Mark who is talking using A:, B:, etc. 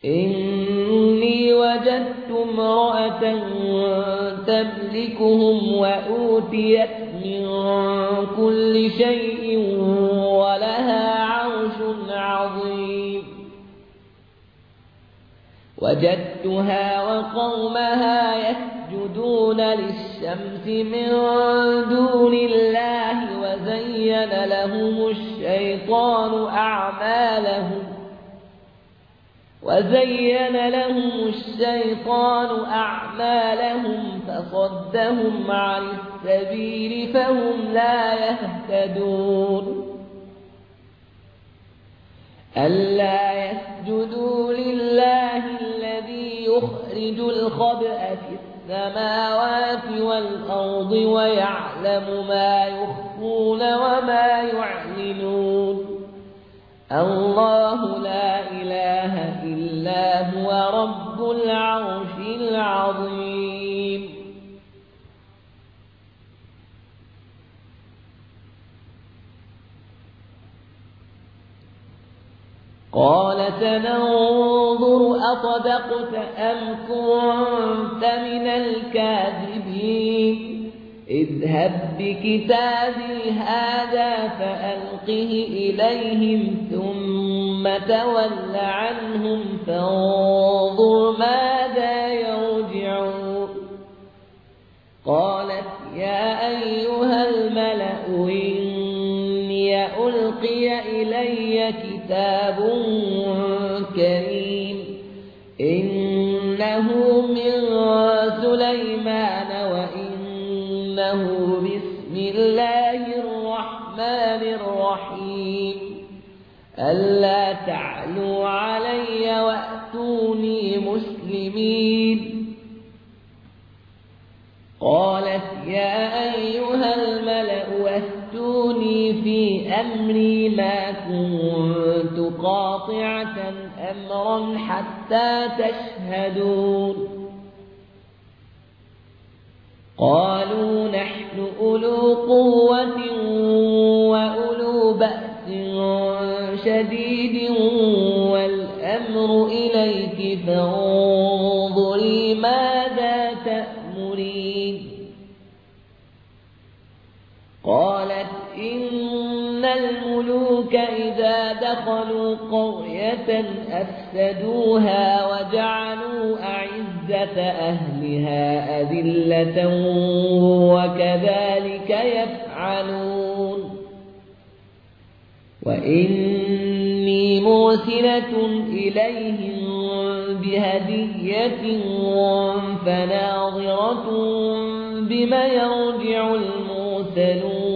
A: إني وجدت امرأة تملكهم وأوتيت من كل شيء ولها عرش عظيم وجدتها وقومها يسجدون للشمس من دون الله وزين لهم الشيطان أعمالهم فصدهم عن السبيل فهم لا يهتدون ألا يسجدوا لله الذي يخرج الخبأ في السماوات والأرض ويعلم ما يخفون وما يعلنون الله لا إله إلا هو رب العرش العظيم قال سننظر أصدقت أم كنت من الكاذبين اذهب بكتابي هذا فألقه إليهم ثم تول عنهم فانظر ماذا يرجعون قالت يا أيها الملأ إني ألقي إلي كتاب كريم إنه من سليمان وإنه بسم الله الرحمن الرحيم ألا تعلوا علي وأتوني مسلمين قالت يا أيها الملأ أفتوني في أمري ما كنت قاطعة أمرا حتى تشهدون قالوا نحن أولو قوة وأولو بأس شديد والأمر إليك فانظري ماذا تأمرين قالت إن الملوك إذا دخلوا قرية أفسدوها وجعلوا أعزة أهلها أذلة وكذلك يفعلون وإني مرسلة إليهم بهدية فناظرة بما يرجع المرسلون